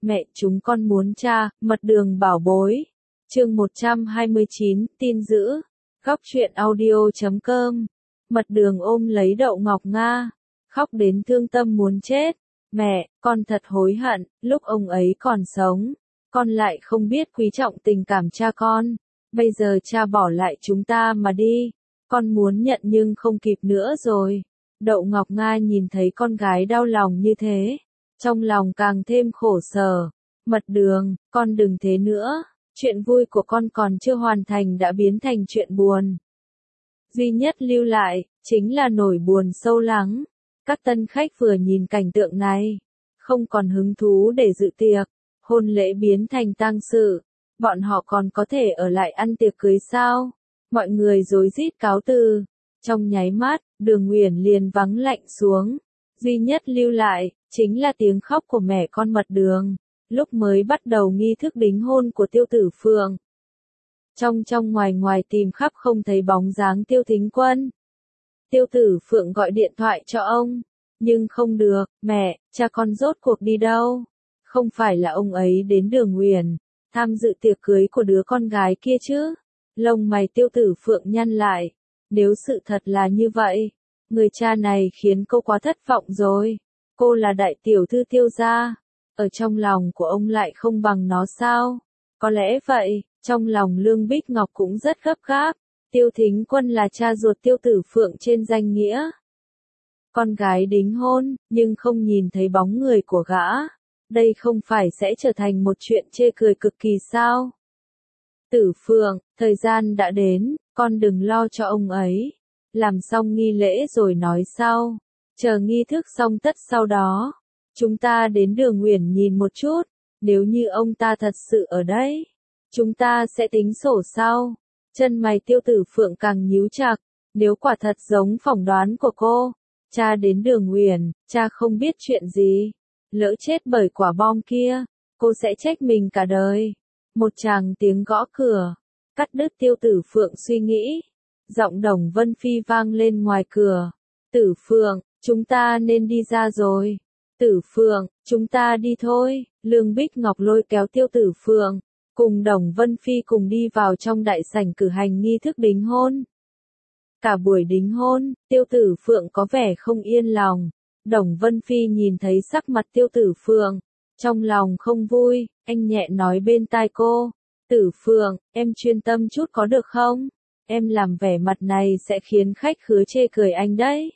Mẹ chúng con muốn cha, mật đường bảo bối. Chương 129, tin dữ. Góc truyện audio.com. Mật đường ôm lấy Đậu Ngọc Nga, khóc đến thương tâm muốn chết. Mẹ, con thật hối hận, lúc ông ấy còn sống, con lại không biết quý trọng tình cảm cha con. Bây giờ cha bỏ lại chúng ta mà đi, con muốn nhận nhưng không kịp nữa rồi. Đậu Ngọc Nga nhìn thấy con gái đau lòng như thế, trong lòng càng thêm khổ sở. Mật đường, con đừng thế nữa, chuyện vui của con còn chưa hoàn thành đã biến thành chuyện buồn. Duy nhất lưu lại, chính là nỗi buồn sâu lắng. Các tân khách vừa nhìn cảnh tượng này, không còn hứng thú để dự tiệc, hôn lễ biến thành tang sự, bọn họ còn có thể ở lại ăn tiệc cưới sao? Mọi người rối rít cáo từ, trong nháy mắt, Đường Uyển liền vắng lạnh xuống, duy nhất lưu lại, chính là tiếng khóc của mẹ con Mật đường, lúc mới bắt đầu nghi thức đính hôn của Tiêu Tử Phượng. Trong ngoài tìm khắp không thấy bóng dáng Tiêu Thính Quân. Tiêu Tử Phượng gọi điện thoại cho ông, nhưng không được. Mẹ, cha con rốt cuộc đi đâu? Không phải là ông ấy đến Đường Uyển tham dự tiệc cưới của đứa con gái kia chứ? Lông mày Tiêu Tử Phượng nhăn lại. Nếu sự thật là như vậy, người cha này khiến cô quá thất vọng rồi. Cô là đại tiểu thư Tiêu gia, ở trong lòng của ông lại không bằng nó sao? Có lẽ vậy, trong lòng Lương Bích Ngọc cũng rất gấp gáp. Tiêu Thính Quân là cha ruột Tiêu Tử Phượng trên danh nghĩa. Con gái đính hôn, nhưng không nhìn thấy bóng người của gã. Đây không phải sẽ trở thành một chuyện chê cười cực kỳ sao? Tử Phượng, thời gian đã đến, con đừng lo cho ông ấy. Làm xong nghi lễ rồi nói sau. Chờ nghi thức xong tất sau đó, chúng ta đến Đường Uyển nhìn một chút. Nếu như ông ta thật sự ở đấy, chúng ta sẽ tính sổ sau. Chân mày Tiêu Tử Phượng càng nhíu chặt, nếu quả thật giống phỏng đoán của cô, cha đến Đường Uyển, cha không biết chuyện gì, lỡ chết bởi quả bom kia, cô sẽ trách mình cả đời. Một tràng tiếng gõ cửa, cắt đứt Tiêu Tử Phượng suy nghĩ. Giọng Đồng Vân Phi vang lên ngoài cửa. Tử Phượng, chúng ta nên đi ra rồi. Tử Phượng, chúng ta đi thôi. Lương Bích Ngọc lôi kéo Tiêu Tử Phượng, cùng Đồng Vân Phi cùng đi vào trong đại sảnh cử hành nghi thức đính hôn. Cả buổi đính hôn, Tiêu Tử Phượng có vẻ không yên lòng. Đồng Vân Phi nhìn thấy sắc mặt Tiêu Tử Phượng, trong lòng không vui, anh nhẹ nói bên tai cô. Tử Phượng, em chuyên tâm chút có được không? Em làm vẻ mặt này sẽ khiến khách khứa chê cười anh đấy.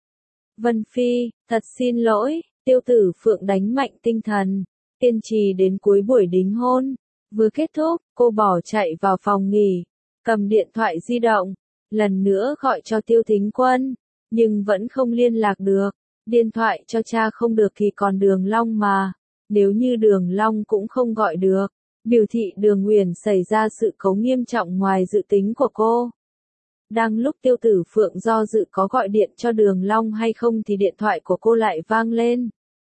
Vân Phi, thật xin lỗi. Tiêu Tử Phượng đánh mạnh tinh thần, kiên trì đến cuối buổi đính hôn. Vừa kết thúc, cô bỏ chạy vào phòng nghỉ, cầm điện thoại di động, lần nữa gọi cho Tiêu Thính Quân, nhưng vẫn không liên lạc được. Điện thoại cho cha không được thì còn Đường Long mà, nếu như Đường Long cũng không gọi được, biểu thị Đường Uyển xảy ra sự cố nghiêm trọng ngoài dự tính của cô. Đang lúc Tiêu Tử Phượng do dự có gọi điện cho Đường Long hay không thì điện thoại của cô lại vang lên.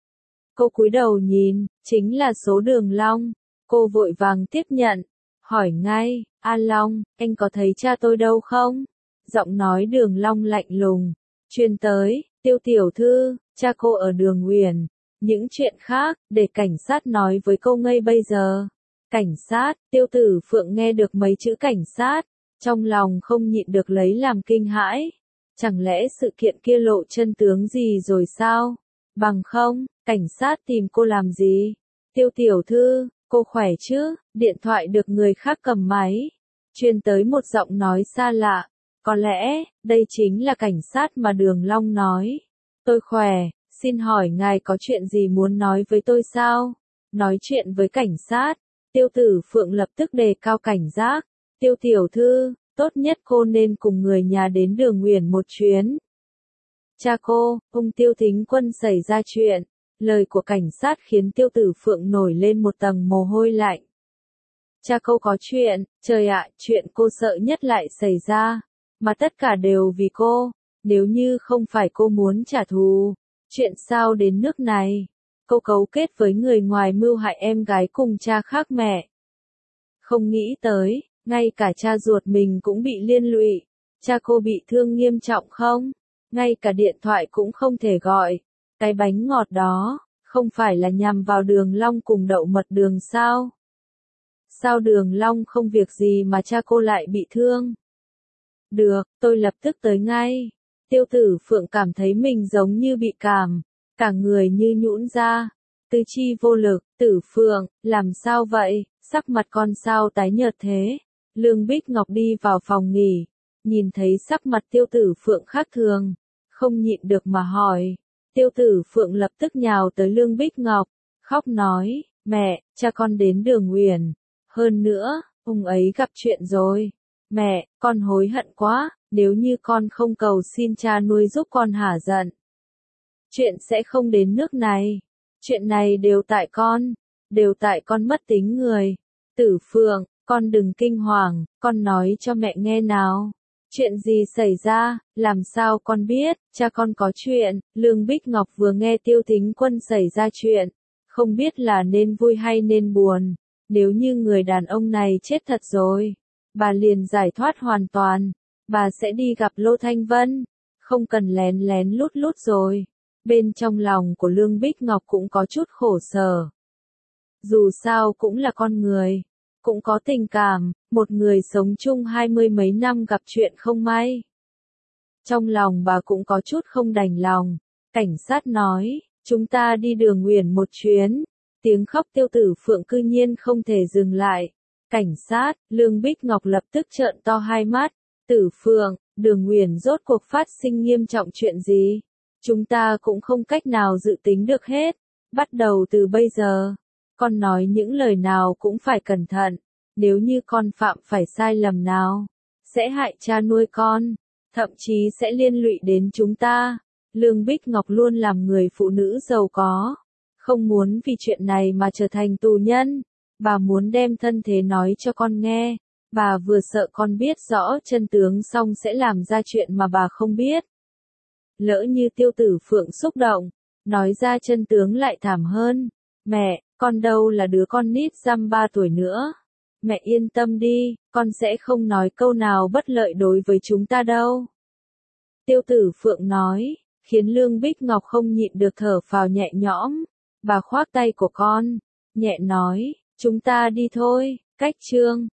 Cô cúi đầu nhìn, chính là số Đường Long. Cô vội vàng tiếp nhận, hỏi ngay, A Long, anh có thấy cha tôi đâu không? Giọng nói Đường Long lạnh lùng, truyền tới. Tiêu tiểu thư, cha cô ở Đường Uyển. Những chuyện khác, để cảnh sát nói với cô ngay bây giờ. Cảnh sát, Tiêu Tử Phượng nghe được mấy chữ cảnh sát, trong lòng không nhịn được lấy làm kinh hãi. Chẳng lẽ sự kiện kia lộ chân tướng gì rồi sao? Bằng không, cảnh sát tìm cô làm gì? Tiêu tiểu thư, cô khỏe chứ? Điện thoại được người khác cầm máy, truyền tới một giọng nói xa lạ. Có lẽ, đây chính là cảnh sát mà Đường Long nói. Tôi khỏe, xin hỏi ngài có chuyện gì muốn nói với tôi sao? Nói chuyện với cảnh sát, Tiêu Tử Phượng lập tức đề cao cảnh giác. Tiêu tiểu thư, tốt nhất cô nên cùng người nhà đến Đường Uyển một chuyến. Cha cô, ông Tiêu Thính Quân xảy ra chuyện. Lời của cảnh sát khiến Tiêu Tử Phượng nổi lên một tầng mồ hôi lạnh. Cha cô có chuyện, trời ạ, chuyện cô sợ nhất lại xảy ra. Mà tất cả đều vì cô. Nếu như không phải cô muốn trả thù, chuyện sao đến nước này? Cô cấu kết với người ngoài mưu hại em gái cùng cha khác mẹ. Không nghĩ tới, ngay cả cha ruột mình cũng bị liên lụy. Cha cô bị thương nghiêm trọng không? Ngay cả điện thoại cũng không thể gọi. Cái bánh ngọt đó, Không phải là nhằm vào Đường Long cùng Đậu Mật Đường sao? Sao Đường Long không việc gì mà cha cô lại bị thương? Được, tôi lập tức tới ngay. Tiêu Tử Phượng cảm thấy mình giống như bị cảm, cả người như nhũn ra, tứ chi vô lực. Tử Phượng, làm sao vậy, sắc mặt con sao tái nhợt thế? Lương Bích Ngọc đi vào phòng nghỉ, nhìn thấy sắc mặt Tiêu Tử Phượng khác thường, không nhịn được mà hỏi. Tiêu Tử Phượng lập tức nhào tới Lương Bích Ngọc, khóc nói, mẹ, cha con đến Đường Uyển. Hơn nữa, ông ấy gặp chuyện rồi. Mẹ, con hối hận quá, nếu như con không cầu xin cha nuôi giúp con hả giận. Chuyện sẽ không đến nước này. Chuyện này đều tại con mất tính người. Tử Phượng, con đừng kinh hoàng, con nói cho mẹ nghe nào. Chuyện gì xảy ra, làm sao con biết, cha con có chuyện. Lương Bích Ngọc vừa nghe Tiêu Thính Quân xảy ra chuyện, không biết là nên vui hay nên buồn. Nếu như người đàn ông này chết thật rồi, bà liền giải thoát hoàn toàn, bà sẽ đi gặp Lô Thanh Vân, không cần lén lén lút lút rồi. Bên trong lòng của Lương Bích Ngọc cũng có chút khổ sở. Dù sao cũng là con người, cũng có tình cảm, một người sống chung 20 mấy năm gặp chuyện không may. Trong lòng bà cũng có chút không đành lòng. Cảnh sát nói, chúng ta đi Đường Uyển một chuyến. Tiếng khóc Tiêu Tử Phượng cư nhiên không thể dừng lại. Cảnh sát, Lương Bích Ngọc lập tức trợn to hai mắt. Tử Phượng, Đường Uyển rốt cuộc phát sinh nghiêm trọng chuyện gì? Chúng ta cũng không cách nào dự tính được hết. Bắt đầu từ bây giờ, con nói những lời nào cũng phải cẩn thận. Nếu như con phạm phải sai lầm nào, sẽ hại cha nuôi con, thậm chí sẽ liên lụy đến chúng ta. Lương Bích Ngọc luôn làm người phụ nữ giàu có, không muốn vì chuyện này mà trở thành tù nhân. Bà muốn đem thân thế nói cho con nghe. Bà vừa sợ con biết rõ chân tướng xong sẽ làm ra chuyện mà bà không biết. Lỡ như Tiêu Tử Phượng xúc động, nói ra chân tướng lại thảm hơn. Mẹ, con đâu là đứa con nít dăm 3 tuổi nữa. Mẹ yên tâm đi, con sẽ không nói câu nào bất lợi đối với chúng ta đâu. Tiêu Tử Phượng nói, khiến Lương Bích Ngọc không nhịn được thở phào nhẹ nhõm. Bà khoác tay của con, nhẹ nói, chúng ta đi thôi. Cách chương